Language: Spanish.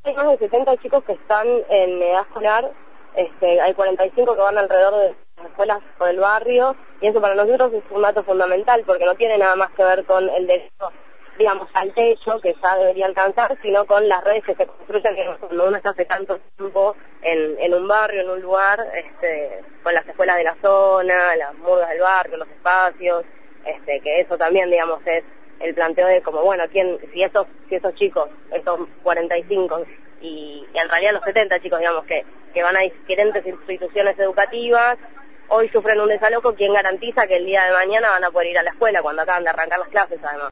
Hay más de 70 chicos que están en edad escolar, hay 45 que van alrededor de las escuelas por el barrio, y eso para nosotros es un dato fundamental, porque no tiene nada más que ver con el derecho, digamos, al techo, que ya debería alcanzar, sino con las redes que se construyen, que cuando uno está hace tanto tiempo en un barrio, en un lugar, con las escuelas de la zona, las murgas del barrio, los espacios, que eso también, digamos, es el planteo de como, bueno, si esos chicos, estos 45, y en realidad los 70 chicos, digamos, que van a diferentes instituciones educativas, hoy sufren un desalojo, ¿quién garantiza que el día de mañana van a poder ir a la escuela cuando acaban de arrancar las clases, además?